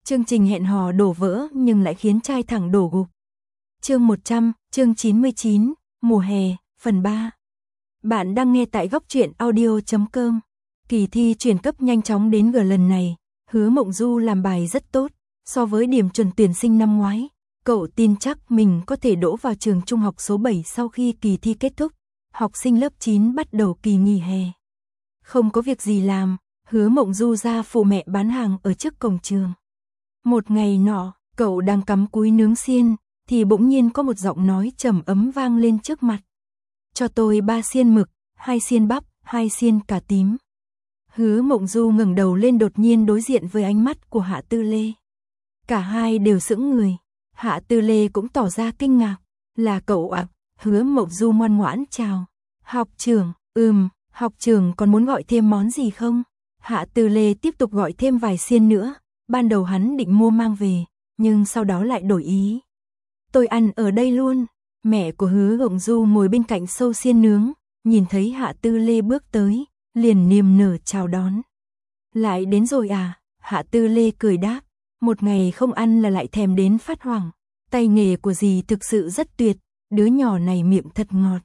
Chương trình hẹn hò đổ vỡ nhưng lại khiến trai thẳng đổ gục. Chương 100, chương 99, mùa hè, phần 3. Bạn đang nghe tại goctruyện.audio.com. Kỳ thi chuyển cấp nhanh chóng đến gần lần này, Hứa Mộng Du làm bài rất tốt, so với điểm chuẩn tuyển sinh năm ngoái. Cậu tin chắc mình có thể đỗ vào trường trung học số 7 sau khi kỳ thi kết thúc. Học sinh lớp 9 bắt đầu kỳ nghỉ hè. Không có việc gì làm, Hứa Mộng Du ra phụ mẹ bán hàng ở trước cổng trường. Một ngày nọ, cậu đang cắm cúi nướng xiên, thì bỗng nhiên có một giọng nói trầm ấm vang lên trước mặt. Cho tôi 3 xiên mực, 2 xiên bắp, 2 xiên cà tím. Hứa Mộng Du ngẩng đầu lên đột nhiên đối diện với ánh mắt của Hạ Tư Lê. Cả hai đều sững người. Hạ Tư Lê cũng tỏ ra kinh ngạc. Là cậu ạ? Hứa Mộng Du ngoan ngoãn chào. Học trưởng, học trưởng còn muốn gọi thêm món gì không? Hạ Tư Lê tiếp tục gọi thêm vài xiên nữa. Ban đầu hắn định mua mang về, nhưng sau đó lại đổi ý. Tôi ăn ở đây luôn. Mẹ của Hứa Mộng Du ngồi bên cạnh xâu xiên nướng, nhìn thấy Hạ Tư Lê bước tới, liền niềm nở chào đón. Lại đến rồi à? Hạ Tư Lê cười đáp. Một ngày không ăn là lại thèm đến phát hoảng. Tay nghề của dì thực sự rất tuyệt, đứa nhỏ này miệng thật ngọt.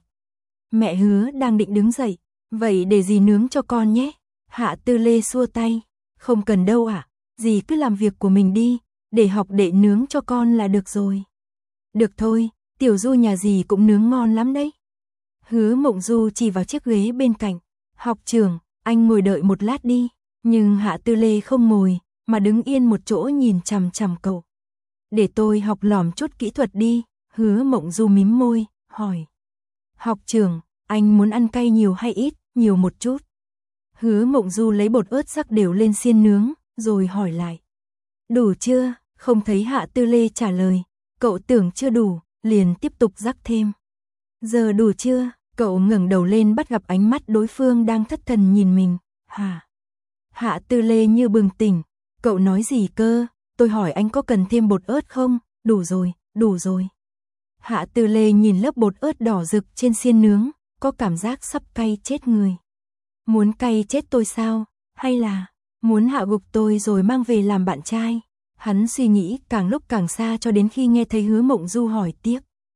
Mẹ Hứa đang định đứng dậy. Vậy để dì nướng cho con nhé. Hạ Tư Lê xua tay. Không cần đâu ạ. Dì cứ làm việc của mình đi, để học đệ nướng cho con là được rồi. Được thôi, Tiểu Du nhà dì cũng nướng ngon lắm đấy. Hứa Mộng Du chỉ vào chiếc ghế bên cạnh. Học trưởng, anh ngồi đợi một lát đi. Nhưng Hạ Tư Lê không ngồi, mà đứng yên một chỗ nhìn chằm chằm cậu. Để tôi học lỏm chút kỹ thuật đi. Hứa Mộng Du mím môi, hỏi. Học trưởng, anh muốn ăn cay nhiều hay ít? Nhiều một chút. Hứa Mộng Du lấy bột ớt rắc đều lên xiên nướng, rồi hỏi lại. Đủ chưa? Không thấy Hạ Tư Lê trả lời. Cậu tưởng chưa đủ, liền tiếp tục rắc thêm. Giờ đủ chưa? Cậu ngẩng đầu lên bắt gặp ánh mắt đối phương đang thất thần nhìn mình. Hả? Hạ Tư Lê như bừng tỉnh. Cậu nói gì cơ? Tôi hỏi anh có cần thêm bột ớt không? Đủ rồi, đủ rồi. Hạ Tư Lê nhìn lớp bột ớt đỏ rực trên xiên nướng, có cảm giác sắp cay chết người. Muốn cay chết tôi sao? Hay là muốn hạ gục tôi rồi mang về làm bạn trai? Hắn suy nghĩ càng lúc càng xa cho đến khi nghe thấy Hứa Mộng Du hỏi tiếp.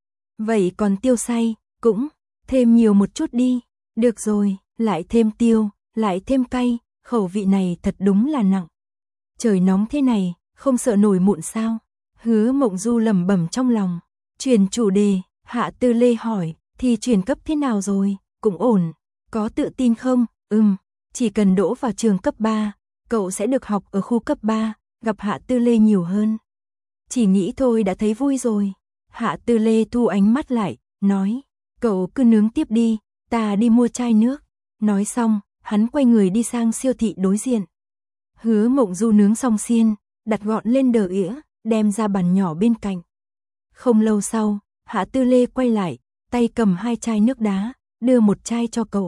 Vậy còn tiêu xay, cũng thêm nhiều một chút đi. Được rồi, lại thêm tiêu, lại thêm cay, khẩu vị này thật đúng là nặng. Trời nóng thế này, không sợ nổi mụn sao? Hứa Mộng Du lẩm bẩm trong lòng. Chuyển chủ đề, Hạ Tư Lê hỏi, thì chuyển cấp thế nào rồi? Cũng ổn, có tự tin không? Chỉ cần đỗ vào trường cấp 3, cậu sẽ được học ở khu cấp 3, gặp Hạ Tư Lê nhiều hơn. Chỉ nghĩ thôi đã thấy vui rồi. Hạ Tư Lê thu ánh mắt lại, nói, cậu cứ nướng tiếp đi, ta đi mua chai nước. Nói xong, hắn quay người đi sang siêu thị đối diện. Hứa Mộng Du nướng xong xiên, đặt gọn lên đờ ỉa, đem ra bàn nhỏ bên cạnh. Không lâu sau, Hạ Tư Lê quay lại, tay cầm 2 chai nước đá, đưa một chai cho cậu.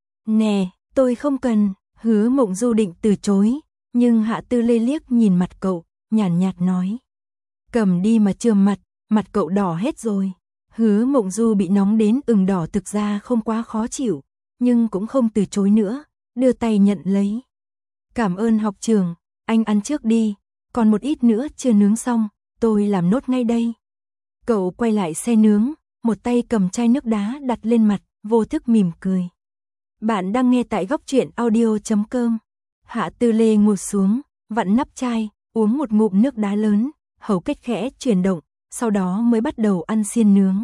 Nè, tôi không cần. Hứa Mộng Du định từ chối, nhưng Hạ Tư Lê liếc nhìn mặt cậu, nhàn nhạt nói. Cầm đi mà chườm mặt cậu đỏ hết rồi. Hứa Mộng Du bị nóng đến ửng đỏ thực ra không quá khó chịu, nhưng cũng không từ chối nữa, đưa tay nhận lấy. Cảm ơn học trưởng, anh ăn trước đi, còn một ít nữa chưa nướng xong, tôi làm nốt ngay đây. Cậu quay lại xe nướng, một tay cầm chai nước đá đặt lên mặt, vô thức mỉm cười. Bạn đang nghe tại goctruyện.audio.com. Hạ Tư Lê ngồi xuống, vặn nắp chai, uống một ngụm nước đá lớn, hầu kết khẽ chuyển động, sau đó mới bắt đầu ăn xiên nướng.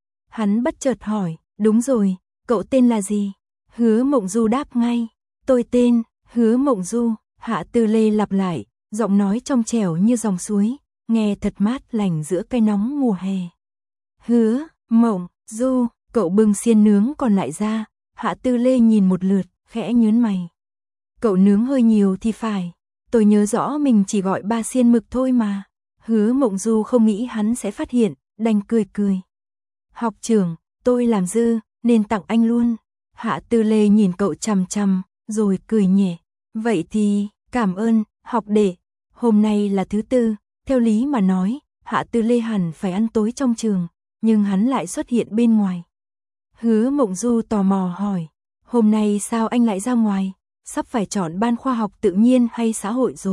Hắn bất chợt hỏi, đúng rồi, cậu tên là gì? Hứa Mộng Du đáp ngay, tôi tên Hứa Mộng Du. Hạ Tư Lê lặp lại, giọng nói trong trẻo như dòng suối, nghe thật mát lành giữa cái nóng mùa hè. Hứa Mộng Du, cậu bưng xiên nướng còn lại ra. Hạ Tư Lê nhìn một lượt, khẽ nhướng mày. Cậu nướng hơi nhiều thì phải, tôi nhớ rõ mình chỉ gọi 3 xiên mực thôi mà. Hứa Mộng Du không nghĩ hắn sẽ phát hiện, đành cười cười. Học trưởng, tôi làm dư, nên tặng anh luôn. Hạ Tư Lê nhìn cậu chằm chằm, rồi cười nhẹ. Vậy thì, cảm ơn, học đệ. Hôm nay là thứ tư, theo lý mà nói, Hạ Tư Lê hẳn phải ăn tối trong trường, nhưng hắn lại xuất hiện bên ngoài. Hứa Mộng Du tò mò hỏi, hôm nay sao anh lại ra ngoài? Sắp phải chọn ban khoa học tự nhiên hay xã hội rồi,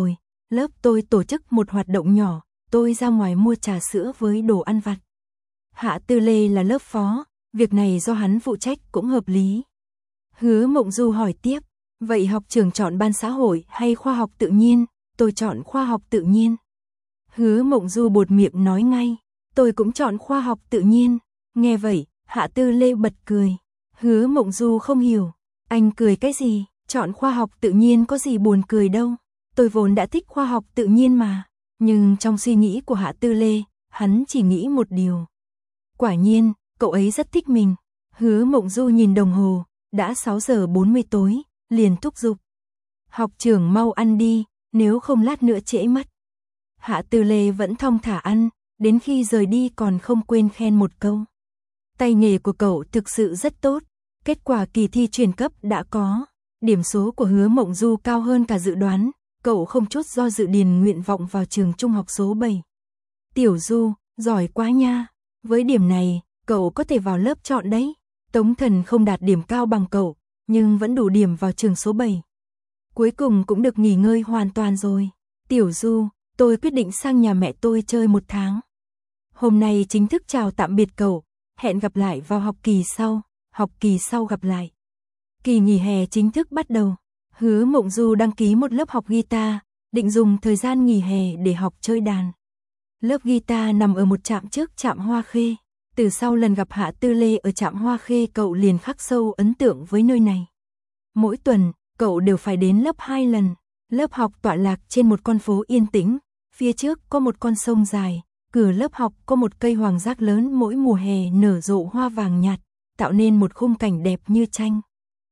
lớp tôi tổ chức một hoạt động nhỏ, tôi ra ngoài mua trà sữa với đồ ăn vặt. Hạ Tư Lê là lớp phó, việc này do hắn phụ trách cũng hợp lý. Hứa Mộng Du hỏi tiếp, vậy học trưởng chọn ban xã hội hay khoa học tự nhiên? Tôi chọn khoa học tự nhiên. Hứa Mộng Du buột miệng nói ngay, tôi cũng chọn khoa học tự nhiên. Nghe vậy, Hạ Tư Lê bật cười. Hứa Mộng Du không hiểu, anh cười cái gì, chọn khoa học tự nhiên có gì buồn cười đâu. Tôi vốn đã thích khoa học tự nhiên mà. Nhưng trong suy nghĩ của Hạ Tư Lê, hắn chỉ nghĩ một điều. Quả nhiên, cậu ấy rất thích mình. Hứa Mộng Du nhìn đồng hồ, đã 6 giờ 40 tối, liền thúc giục. Học trưởng mau ăn đi, nếu không lát nữa trễ mất. Hạ Tư Lê vẫn thong thả ăn, đến khi rời đi còn không quên khen một câu. Tay nghề của cậu thực sự rất tốt, kết quả kỳ thi chuyển cấp đã có. Điểm số của Hứa Mộng Du cao hơn cả dự đoán, cậu không chút do dự điền nguyện vọng vào trường trung học số 7. Tiểu Du, giỏi quá nha, với điểm này, cậu có thể vào lớp chọn đấy. Tống Thần không đạt điểm cao bằng cậu, nhưng vẫn đủ điểm vào trường số 7. Cuối cùng cũng được nghỉ ngơi hoàn toàn rồi. Tiểu Du, tôi quyết định sang nhà mẹ tôi chơi 1 tháng. Hôm nay chính thức chào tạm biệt cậu, hẹn gặp lại vào học kỳ sau gặp lại. Kỳ nghỉ hè chính thức bắt đầu. Hứa Mộng Du đăng ký một lớp học guitar, định dùng thời gian nghỉ hè để học chơi đàn. Lớp guitar nằm ở một trạm trước trạm Hoa Khê. Từ sau lần gặp Hạ Tư Lê ở trạm Hoa Khê, cậu liền khắc sâu ấn tượng với nơi này. Mỗi tuần, cậu đều phải đến lớp 2 lần. Lớp học tọa lạc trên một con phố yên tĩnh, phía trước có một con sông dài, cửa lớp học có một cây hoàng giác lớn mỗi mùa hè nở rộ hoa vàng nhạt, tạo nên một khung cảnh đẹp như tranh.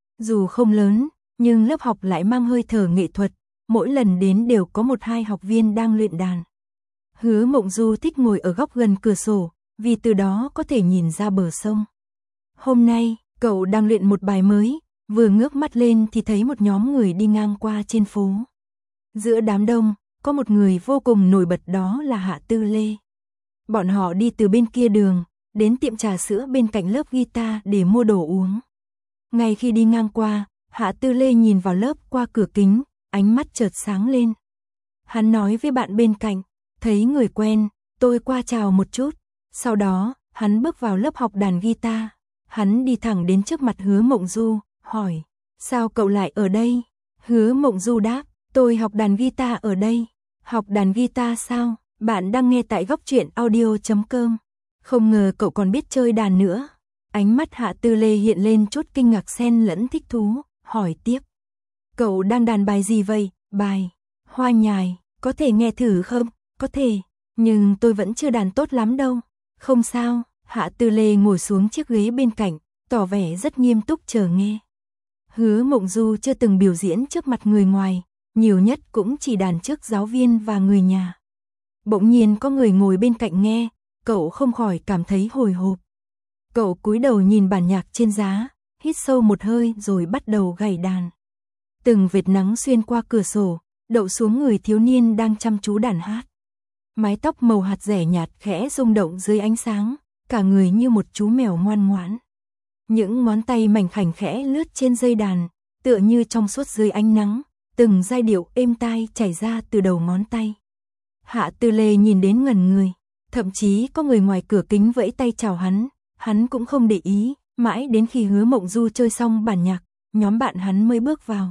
Dù không lớn, nhưng lớp học lại mang hơi thở nghệ thuật, mỗi lần đến đều có 1-2 học viên đang luyện đàn. Hứa Mộng Du thích ngồi ở góc gần cửa sổ, vì từ đó có thể nhìn ra bờ sông. Hôm nay, cậu đang luyện một bài mới, vừa ngước mắt lên thì thấy một nhóm người đi ngang qua trên phố. Giữa đám đông, có một người vô cùng nổi bật, đó là Hạ Tư Lê. Bọn họ đi từ bên kia đường, đến tiệm trà sữa bên cạnh lớp guitar để mua đồ uống. Ngay khi đi ngang qua, Hạ Tư Lê nhìn vào lớp qua cửa kính, ánh mắt chợt sáng lên. Hắn nói với bạn bên cạnh, thấy người quen, tôi qua chào một chút. Sau đó, hắn bước vào lớp học đàn guitar. Hắn đi thẳng đến trước mặt Hứa Mộng Du, hỏi, sao cậu lại ở đây? Hứa Mộng Du đáp, tôi học đàn guitar ở đây. Học đàn guitar sao? Bạn đang nghe tại góc truyện audio.com. Không ngờ cậu còn biết chơi đàn nữa. Ánh mắt Hạ Tư Lê hiện lên chút kinh ngạc xen lẫn thích thú, hỏi tiếp. Cậu đang đàn bài gì vậy? Bài Hoa Nhài, có thể nghe thử không? Có thể, nhưng tôi vẫn chưa đàn tốt lắm đâu. Không sao, Hạ Tư Lê ngồi xuống chiếc ghế bên cạnh, tỏ vẻ rất nghiêm túc chờ nghe. Hứa Mộng Du chưa từng biểu diễn trước mặt người ngoài, nhiều nhất cũng chỉ đàn trước giáo viên và người nhà. Bỗng nhiên có người ngồi bên cạnh nghe, cậu không khỏi cảm thấy hồi hộp. Cậu cúi đầu nhìn bản nhạc trên giá, hít sâu một hơi rồi bắt đầu gảy đàn. Từng vệt nắng xuyên qua cửa sổ, đậu xuống người thiếu niên đang chăm chú đàn hát. Mái tóc màu hạt dẻ nhạt khẽ rung động dưới ánh sáng, cả người như một chú mèo ngoan ngoãn. Những ngón tay mảnh khảnh khẽ lướt trên dây đàn, tựa như trong suốt dưới ánh nắng, từng giai điệu êm tai chảy ra từ đầu ngón tay. Hạ Tư Lê nhìn đến ngẩn người, thậm chí có người ngoài cửa kính vẫy tay chào hắn cũng không để ý, mãi đến khi Hứa Mộng Du chơi xong bản nhạc, nhóm bạn hắn mới bước vào.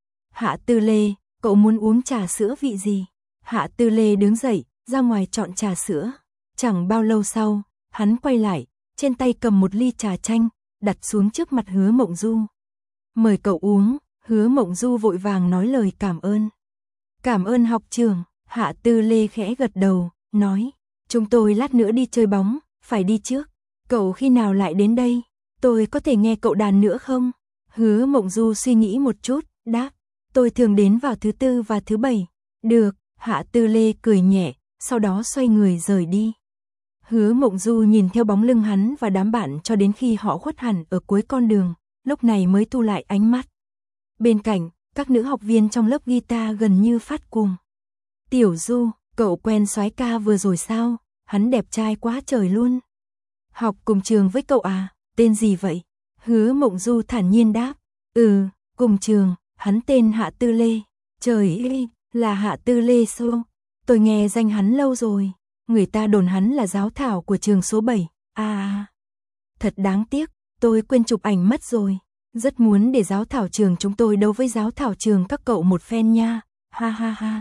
Hạ Tư Lê, cậu muốn uống trà sữa vị gì? Hạ Tư Lê đứng dậy, ra ngoài chọn trà sữa. Chẳng bao lâu sau, hắn quay lại, trên tay cầm một ly trà chanh, đặt xuống trước mặt Hứa Mộng Du. Mời cậu uống. Hứa Mộng Du vội vàng nói lời cảm ơn. Cảm ơn học trưởng. Hạ Tư Lê khẽ gật đầu, nói, chúng tôi lát nữa đi chơi bóng, phải đi trước. Cậu khi nào lại đến đây? Tôi có thể nghe cậu đàn nữa không? Hứa Mộng Du suy nghĩ một chút, đáp, tôi thường đến vào thứ Tư và thứ Bảy. Được. Hạ Tư Lê cười nhẹ, sau đó xoay người rời đi. Hứa Mộng Du nhìn theo bóng lưng hắn và đám bạn cho đến khi họ khuất hẳn ở cuối con đường, lúc này mới thu lại ánh mắt. Bên cạnh, các nữ học viên trong lớp guitar gần như phát cuồng. Tiểu Du, cậu quen soái ca vừa rồi sao? Hắn đẹp trai quá trời luôn. Học cùng trường với cậu à? Tên gì vậy? Hứa Mộng Du thản nhiên đáp. Cùng trường, hắn tên Hạ Tư Lê. Trời ơi, Là Hạ Tư Lê sao? Tôi nghe danh hắn lâu rồi. Người ta đồn hắn là giáo thảo của trường số 7. À, thật đáng tiếc, tôi quên chụp ảnh mất rồi. Rất muốn để giáo thảo trường chúng tôi đấu với giáo thảo trường các cậu một phen nha. Ha ha ha.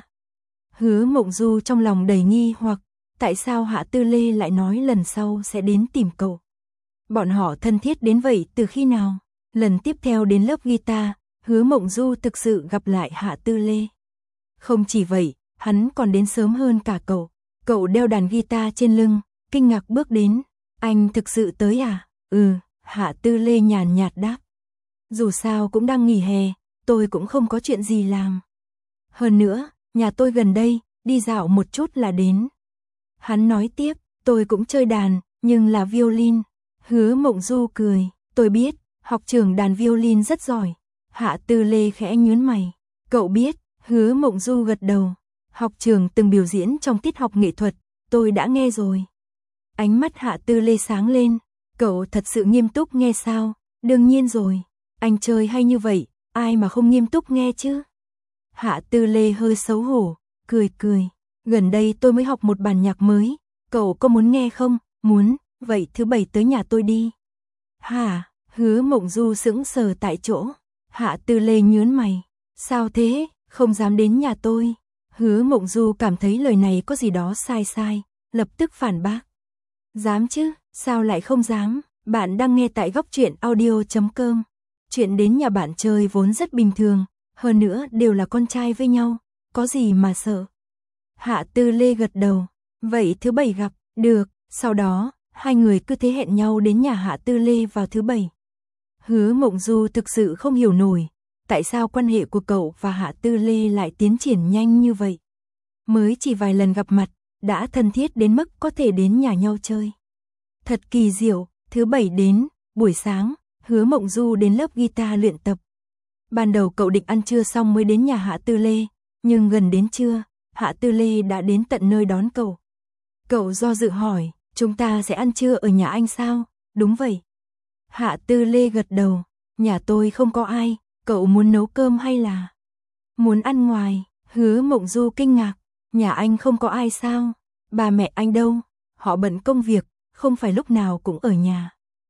Hứa Mộng Du trong lòng đầy nghi hoặc, tại sao Hạ Tư Lê lại nói lần sau sẽ đến tìm cậu? Bọn họ thân thiết đến vậy từ khi nào? Lần tiếp theo đến lớp guitar, Hứa Mộng Du thực sự gặp lại Hạ Tư Lê. Không chỉ vậy, hắn còn đến sớm hơn cả cậu. Cậu đeo đàn guitar trên lưng, kinh ngạc bước đến. Anh thực sự tới à? Ừ, Hạ Tư Lê nhàn nhạt đáp. Dù sao cũng đang nghỉ hè, tôi cũng không có chuyện gì làm. Hơn nữa, nhà tôi gần đây, đi dạo một chút là đến. Hắn nói tiếp, tôi cũng chơi đàn, nhưng là violin. Hứa Mộng Du cười, tôi biết, học trường đàn violin rất giỏi. Hạ Tư Lê khẽ nhướng mày. Cậu biết, Hứa Mộng Du gật đầu. Học trường từng biểu diễn trong tiết học nghệ thuật, tôi đã nghe rồi. Ánh mắt Hạ Tư Lê sáng lên, cậu thật sự nghiêm túc nghe sao? Đương nhiên rồi, anh chơi hay như vậy, ai mà không nghiêm túc nghe chứ? Hạ Tư Lê hơi xấu hổ, cười cười. Gần đây tôi mới học một bản nhạc mới, cậu có muốn nghe không? Muốn, vậy thứ 7 tới nhà tôi đi. Hả? Hứa Mộng Du sững sờ tại chỗ. Hạ Tư Lê nhướng mày. Sao thế, không dám đến nhà tôi? Hứa Mộng Du cảm thấy lời này có gì đó sai sai, lập tức phản bác. Dám chứ, sao lại không dám? Bạn đang nghe tại góc truyện audio.com. Chuyện đến nhà bạn chơi vốn rất bình thường, hơn nữa đều là con trai với nhau, có gì mà sợ. Hạ Tư Lê gật đầu, vậy thứ 7 gặp, được, sau đó, hai người cứ thế hẹn nhau đến nhà Hạ Tư Lê vào thứ 7. Hứa Mộng Du thực sự không hiểu nổi, tại sao quan hệ của cậu và Hạ Tư Lê lại tiến triển nhanh như vậy. Mới chỉ vài lần gặp mặt, đã thân thiết đến mức có thể đến nhà nhau chơi. Thật kỳ diệu, thứ 7 đến, buổi sáng, Hứa Mộng Du đến lớp guitar luyện tập. Ban đầu cậu định ăn trưa xong mới đến nhà Hạ Tư Lê, nhưng gần đến trưa, Hạ Tư Lê đã đến tận nơi đón cậu. Cậu do dự hỏi, chúng ta sẽ ăn trưa ở nhà anh sao? Đúng vậy. Hạ Tư Lê gật đầu, nhà tôi không có ai, cậu muốn nấu cơm hay là muốn ăn ngoài? Hứa Mộng Du kinh ngạc, nhà anh không có ai sao? Bà mẹ anh đâu? Họ bận công việc, không phải lúc nào cũng ở nhà.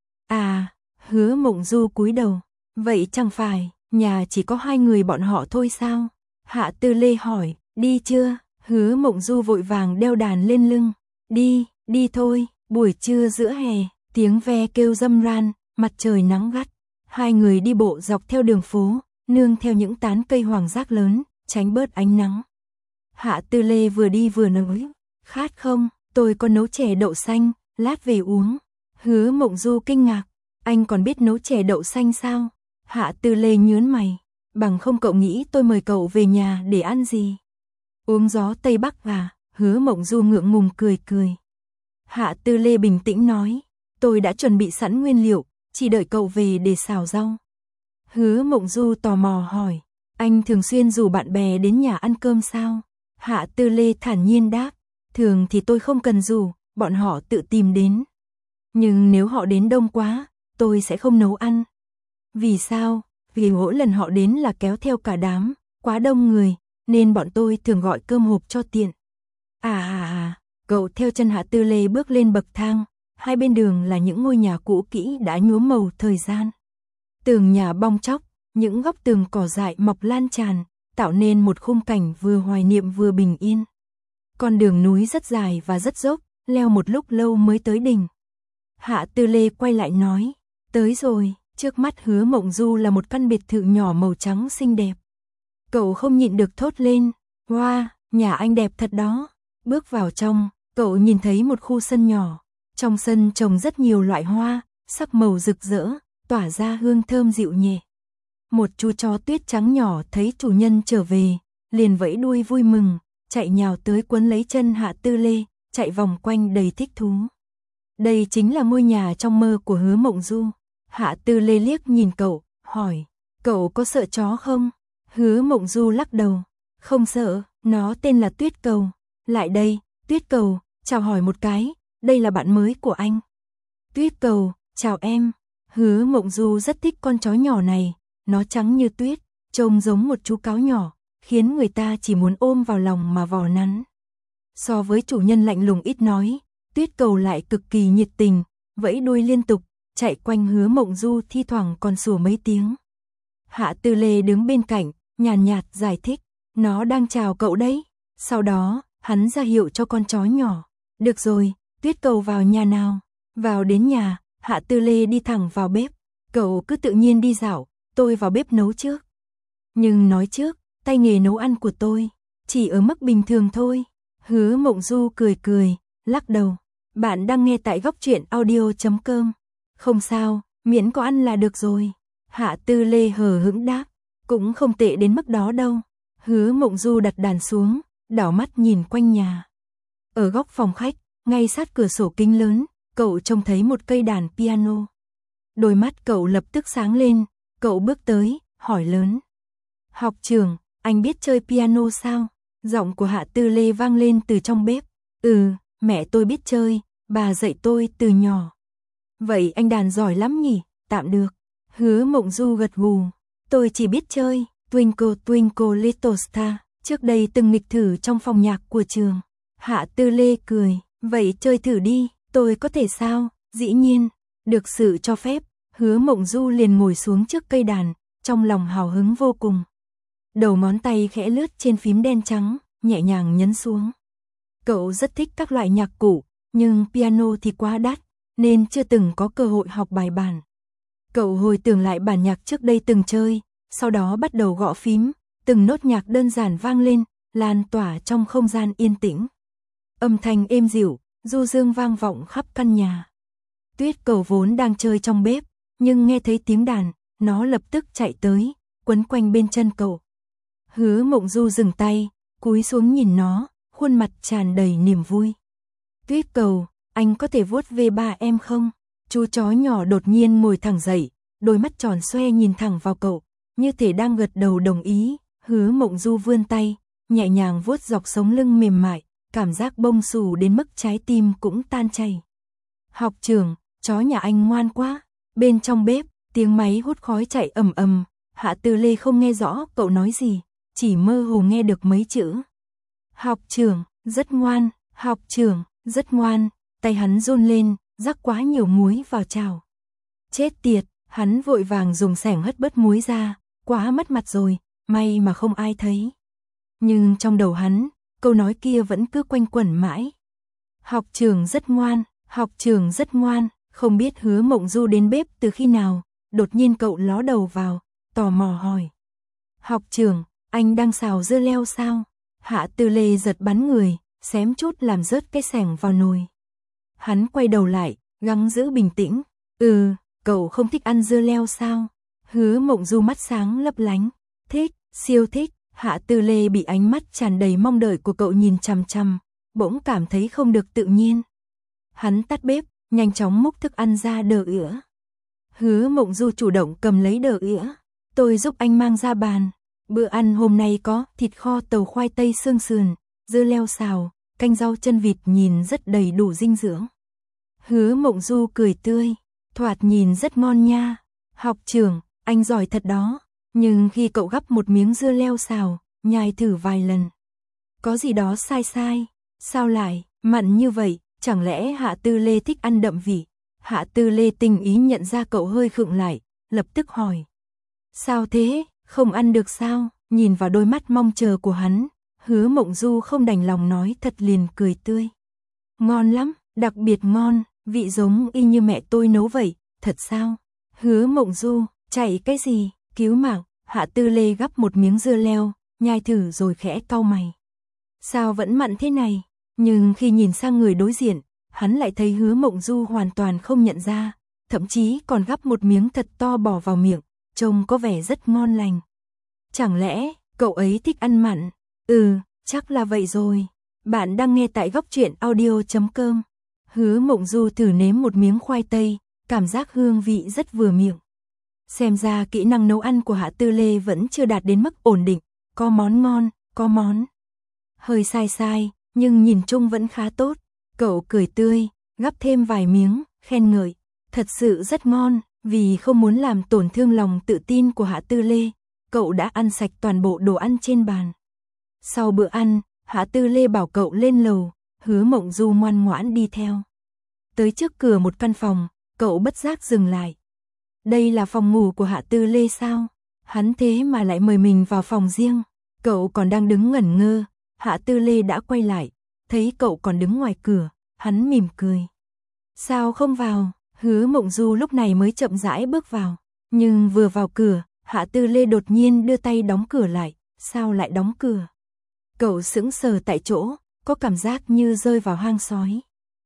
À, Hứa Mộng Du cúi đầu, vậy chẳng phải nhà chỉ có hai người bọn họ thôi sao? Hạ Tư Lê hỏi, đi chưa? Hứa Mộng Du vội vàng đeo đàn lên lưng, đi, đi thôi. Buổi trưa giữa hè, tiếng ve kêu râm ran, mặt trời nắng gắt. Hai người đi bộ dọc theo đường phố, nương theo những tán cây hoàng giác lớn, tránh bớt ánh nắng. Hạ Tư Lê vừa đi vừa nói, khát không? Tôi có nấu chè đậu xanh, lát về uống. Hứa Mộng Du kinh ngạc, anh còn biết nấu chè đậu xanh sao? Hạ Tư Lê nhướng mày, bằng không cậu nghĩ tôi mời cậu về nhà để ăn gì? Uống gió Tây Bắc à? Hứa Mộng Du ngượng ngùng cười cười. Hạ Tư Lê bình tĩnh nói, tôi đã chuẩn bị sẵn nguyên liệu, chỉ đợi cậu về để xào rau. Hứa Mộng Du tò mò hỏi, anh thường xuyên rủ bạn bè đến nhà ăn cơm sao? Hạ Tư Lê thản nhiên đáp, thường thì tôi không cần rủ, bọn họ tự tìm đến. Nhưng nếu họ đến đông quá, tôi sẽ không nấu ăn. Vì sao? Vì mỗi lần họ đến là kéo theo cả đám, quá đông người, nên bọn tôi thường gọi cơm hộp cho tiện. Cậu theo chân Hạ Tư Lê bước lên bậc thang, hai bên đường là những ngôi nhà cũ kỹ đã nhuốm màu thời gian. Tường nhà bong tróc, những góc tường cỏ dại mọc lan tràn, tạo nên một khung cảnh vừa hoài niệm vừa bình yên. Con đường núi rất dài và rất dốc, leo một lúc lâu mới tới đỉnh. Hạ Tư Lê quay lại nói, tới rồi, trước mắt Hứa Mộng Du là một căn biệt thự nhỏ màu trắng xinh đẹp. Cậu không nhịn được thốt lên, wow, nhà anh đẹp thật đó. Bước vào trong, cậu nhìn thấy một khu sân nhỏ. Trong sân trồng rất nhiều loại hoa, sắc màu rực rỡ, tỏa ra hương thơm dịu nhẹ. Một chú chó tuyết trắng nhỏ thấy chủ nhân trở về, liền vẫy đuôi vui mừng, chạy nhào tới quấn lấy chân Hạ Tư Lê, chạy vòng quanh đầy thích thú. Đây chính là ngôi nhà trong mơ của Hứa Mộng Du. Hạ Tư Lê liếc nhìn cậu, hỏi, cậu có sợ chó không? Hứa Mộng Du lắc đầu, không sợ, nó tên là Tuyết Cầu. Lại đây, Tuyết Cầu, chào hỏi một cái, đây là bạn mới của anh. Tuyết Cầu, chào em. Hứa Mộng Du rất thích con chó nhỏ này, nó trắng như tuyết, trông giống một chú cáo nhỏ, khiến người ta chỉ muốn ôm vào lòng mà vò nắn. So với chủ nhân lạnh lùng ít nói, Tuyết Cầu lại cực kỳ nhiệt tình, vẫy đuôi liên tục, chạy quanh Hứa Mộng Du, thi thoảng còn sủa mấy tiếng. Hạ Tư Lê đứng bên cạnh, nhàn nhạt giải thích, nó đang chào cậu đấy. Sau đó, hắn ra hiệu cho con chó nhỏ. Được rồi, Tuyết Cầu vào nhà nào. Vào đến nhà, Hạ Tư Lê đi thẳng vào bếp. Cậu cứ tự nhiên đi dạo, tôi vào bếp nấu trước. Nhưng nói trước, tay nghề nấu ăn của tôi chỉ ở mức bình thường thôi. Hứa Mộng Du cười cười, lắc đầu. Bạn đang nghe tại Góc Truyện Audio.com. Không sao, miễn có ăn là được rồi. Hạ Tư Lê hờ hững đáp. Cũng không tệ đến mức đó đâu. Hứa Mộng Du đặt đàn xuống, đảo mắt nhìn quanh nhà. Ở góc phòng khách, ngay sát cửa sổ kính lớn, cậu trông thấy một cây đàn piano. Đôi mắt cậu lập tức sáng lên, cậu bước tới, hỏi lớn. Học trưởng, anh biết chơi piano sao? Giọng của Hạ Tư Lê vang lên từ trong bếp. Mẹ tôi biết chơi, bà dạy tôi từ nhỏ. Vậy anh đàn giỏi lắm nhỉ? Tạm được. Hứa Mộng Du gật gù. Tôi chỉ biết chơi Twinkle Twinkle Little Star, trước đây từng nghịch thử trong phòng nhạc của trường. Hạ Tư Lê cười, vậy chơi thử đi, tôi có thể sao? Dĩ nhiên, được sự cho phép, Hứa Mộng Du liền ngồi xuống trước cây đàn, trong lòng hào hứng vô cùng. Đầu ngón tay khẽ lướt trên phím đen trắng, nhẹ nhàng nhấn xuống. Cậu rất thích các loại nhạc cụ, nhưng piano thì quá đắt, nên chưa từng có cơ hội học bài bản. Cậu hồi tưởng lại bản nhạc trước đây từng chơi, sau đó bắt đầu gõ phím, từng nốt nhạc đơn giản vang lên, lan tỏa trong không gian yên tĩnh. Âm thanh êm dịu, du dương vang vọng khắp căn nhà. Tuyết Cầu vốn đang chơi trong bếp, nhưng nghe thấy tiếng đàn, nó lập tức chạy tới, quấn quanh bên chân cậu. Hứa Mộng Du dừng tay, cúi xuống nhìn nó, khuôn mặt tràn đầy niềm vui. Tuyết Cầu, anh có thể vuốt về ba em không? Chú chó nhỏ đột nhiên ngồi thẳng dậy, đôi mắt tròn xoe nhìn thẳng vào cậu, như thể đang gật đầu đồng ý. Hứa Mộng Du vươn tay, nhẹ nhàng vuốt dọc sống lưng mềm mại, cảm giác bông xù đến mức trái tim cũng tan chảy. Học trưởng, chó nhà anh ngoan quá. Bên trong bếp, tiếng máy hút khói chạy ầm ầm. Hạ Tư Lê không nghe rõ cậu nói gì, chỉ mơ hồ nghe được mấy chữ. Học trưởng, rất ngoan, học trưởng, rất ngoan. Tay hắn run lên, rắc quá nhiều muối vào chảo. Chết tiệt, hắn vội vàng dùng xẻng hất bớt muối ra, quá mất mặt rồi, may mà không ai thấy. Nhưng trong đầu hắn, câu nói kia vẫn cứ quanh quẩn mãi. Học trưởng rất ngoan, học trưởng rất ngoan. Không biết Hứa Mộng Du đến bếp từ khi nào, đột nhiên cậu ló đầu vào, tò mò hỏi. Học trưởng, anh đang xào dưa leo sao? Hạ Tư Lê giật bắn người, xém chút làm rớt cái xẻng vào nồi. Hắn quay đầu lại, gắng giữ bình tĩnh. Cậu không thích ăn dưa leo sao? Hứa Mộng Du mắt sáng lấp lánh. Thích, siêu thích. Hạ Tư Lê bị ánh mắt tràn đầy mong đợi của cậu nhìn chằm chằm, bỗng cảm thấy không được tự nhiên. Hắn tắt bếp, nhanh chóng múc thức ăn ra đờ ỉa. Hứa Mộng Du chủ động cầm lấy đờ ỉa. Tôi giúp anh mang ra bàn. Bữa ăn hôm nay có thịt kho tàu khoai tây xương sườn, dưa leo xào, canh rau chân vịt nhìn rất đầy đủ dinh dưỡng. Hứa Mộng Du cười tươi, thoạt nhìn rất ngon nha. Học trưởng, anh giỏi thật đó. Nhưng khi cậu gắp một miếng dưa leo xào, nhai thử vài lần, có gì đó sai sai. Sao lại mặn như vậy? Chẳng lẽ Hạ Tư Lê thích ăn đậm vị? Hạ Tư Lê tình ý nhận ra cậu hơi khựng lại, lập tức hỏi. Sao thế, không ăn được sao? Nhìn vào đôi mắt mong chờ của hắn, Hứa Mộng Du không đành lòng nói thật liền cười tươi. Ngon lắm, đặc biệt ngon, vị giống y như mẹ tôi nấu vậy, thật sao? Hứa Mộng Du, chạy cái gì? Cứu mạng. Hạ Tư Lê gắp một miếng dưa leo, nhai thử rồi khẽ cau mày. Sao vẫn mặn thế này? Nhưng khi nhìn sang người đối diện, hắn lại thấy Hứa Mộng Du hoàn toàn không nhận ra, thậm chí còn gắp một miếng thật to bỏ vào miệng, trông có vẻ rất ngon lành. Chẳng lẽ cậu ấy thích ăn mặn? Chắc là vậy rồi. Bạn đang nghe tại Góc Truyện Audio.com. Hứa Mộng Du thử nếm một miếng khoai tây, cảm giác hương vị rất vừa miệng. Xem ra kỹ năng nấu ăn của Hạ Tư Lê vẫn chưa đạt đến mức ổn định, có món ngon, có món hơi sai sai, nhưng nhìn chung vẫn khá tốt. Cậu cười tươi, gắp thêm vài miếng, khen ngợi, thật sự rất ngon. Vì không muốn làm tổn thương lòng tự tin của Hạ Tư Lê, cậu đã ăn sạch toàn bộ đồ ăn trên bàn. Sau bữa ăn, Hạ Tư Lê bảo cậu lên lầu, Hứa Mộng Du ngoan ngoãn đi theo. Tới trước cửa một căn phòng, cậu bất giác dừng lại. Đây là phòng ngủ của Hạ Tư Lê sao? Hắn thế mà lại mời mình vào phòng riêng. Cậu còn đang đứng ngẩn ngơ, Hạ Tư Lê đã quay lại, thấy cậu còn đứng ngoài cửa, hắn mỉm cười. Sao không vào? Hứa Mộng Du lúc này mới chậm rãi bước vào. Nhưng vừa vào cửa, Hạ Tư Lê đột nhiên đưa tay đóng cửa lại. Sao lại đóng cửa? Cậu sững sờ tại chỗ, có cảm giác như rơi vào hang sói.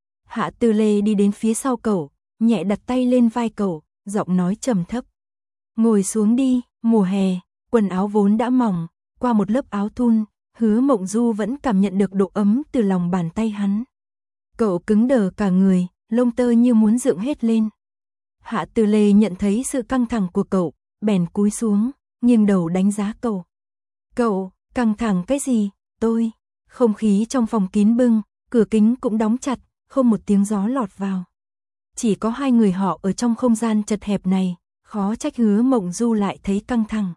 Hạ Tư Lê đi đến phía sau cậu, nhẹ đặt tay lên vai cậu, giọng nói trầm thấp. Ngồi xuống đi, mùa hè, quần áo vốn đã mỏng, qua một lớp áo thun, Hứa Mộng Du vẫn cảm nhận được độ ấm từ lòng bàn tay hắn. Cậu cứng đờ cả người, lông tơ như muốn dựng hết lên. Hạ Tư Lê nhận thấy sự căng thẳng của cậu, bèn cúi xuống, nghiêng đầu đánh giá cậu. Cậu, căng thẳng cái gì? Tôi. Không khí trong phòng kín bưng, cửa kính cũng đóng chặt, không một tiếng gió lọt vào. Chỉ có hai người họ ở trong không gian chật hẹp này, khó trách Hứa Mộng Du lại thấy căng thẳng.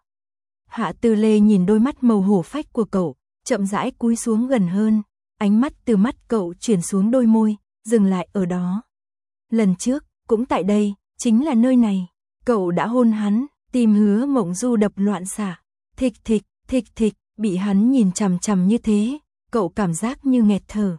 Hạ Tư Lê nhìn đôi mắt màu hổ phách của cậu, chậm rãi cúi xuống gần hơn, ánh mắt từ mắt cậu chuyển xuống đôi môi, dừng lại ở đó. Lần trước, cũng tại đây, chính là nơi này, cậu đã hôn hắn, tim Hứa Mộng Du đập loạn xạ, thịch thịch, thịch thịch, bị hắn nhìn chằm chằm như thế, cậu cảm giác như nghẹt thở.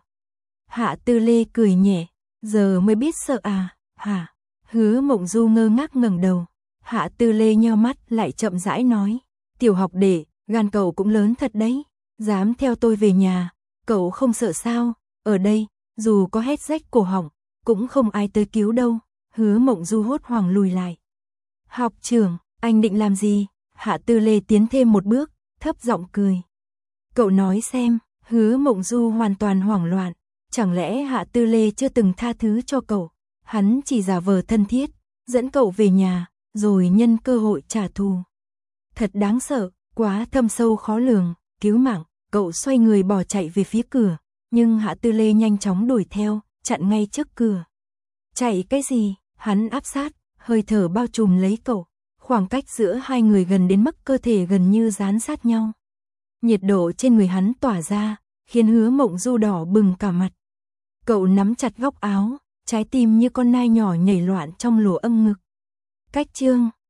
Hạ Tư Lê cười nhẹ, giờ mới biết sợ à, hả? Hứa Mộng Du ngơ ngác ngẩng đầu, Hạ Tư Lê nheo mắt lại chậm rãi nói, tiểu học đệ, gan cậu cũng lớn thật đấy, dám theo tôi về nhà, cậu không sợ sao, ở đây, dù có hét rách cổ họng, cũng không ai tới cứu đâu. Hứa Mộng Du hốt hoảng lùi lại. Học trưởng, anh định làm gì? Hạ Tư Lê tiến thêm một bước, thấp giọng cười. Cậu nói xem, Hứa Mộng Du hoàn toàn hoảng loạn, chẳng lẽ Hạ Tư Lê chưa từng tha thứ cho cậu? Hắn chỉ giả vờ thân thiết, dẫn cậu về nhà, rồi nhân cơ hội trả thù. Thật đáng sợ, quá thâm sâu khó lường, cứu mạng, cậu xoay người bỏ chạy về phía cửa, nhưng Hạ Tư Lê nhanh chóng đuổi theo, chặn ngay trước cửa. Chạy cái gì? Hắn áp sát, hơi thở bao trùm lấy cậu, khoảng cách giữa hai người gần đến mức cơ thể gần như dán sát nhau. Nhiệt độ trên người hắn tỏa ra, khiến Hứa Mộng Du đỏ bừng cả mặt. Cậu nắm chặt góc áo, trái tim như con nai nhỏ nhảy loạn trong lỗ âm ngực. Cách chương